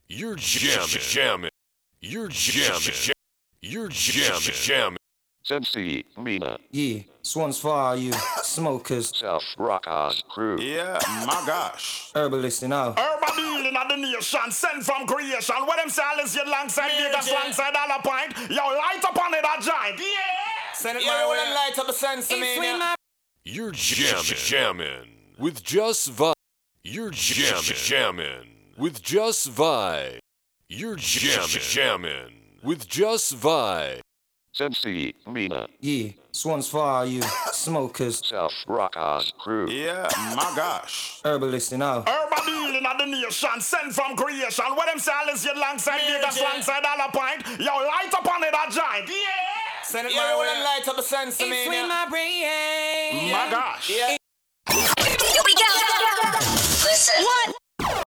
You're jamming. You're jamming. You're jamming. Sensi, Mina. Yeah, this one's for all you smokers, South Rockers crew. Yeah, my gosh. herbalists and all. Urban dealing of the nation, sent from creation. What them silence you alongside Vegas, alongside Dollar Point. Yo, light up on it, that giant. Yeah! Send it my way and light up the sense of me. You're jamming with Just Vibe. You're jamming with Just Vibe. You're jamming with Just Vibe. Sensi, Mina. Yeah, this one's for all you smokers, South Rockers crew. Yeah, my gosh. herbalists and all. Urban dealing of the nation, sent from creation. What them silence you alongside Vegas, alongside Dollar Point. Yo, light up on it, that giant. Yeah! Send it my way and light up the sense of me. my brain. My gosh. Yeah. Here we go. Listen. What?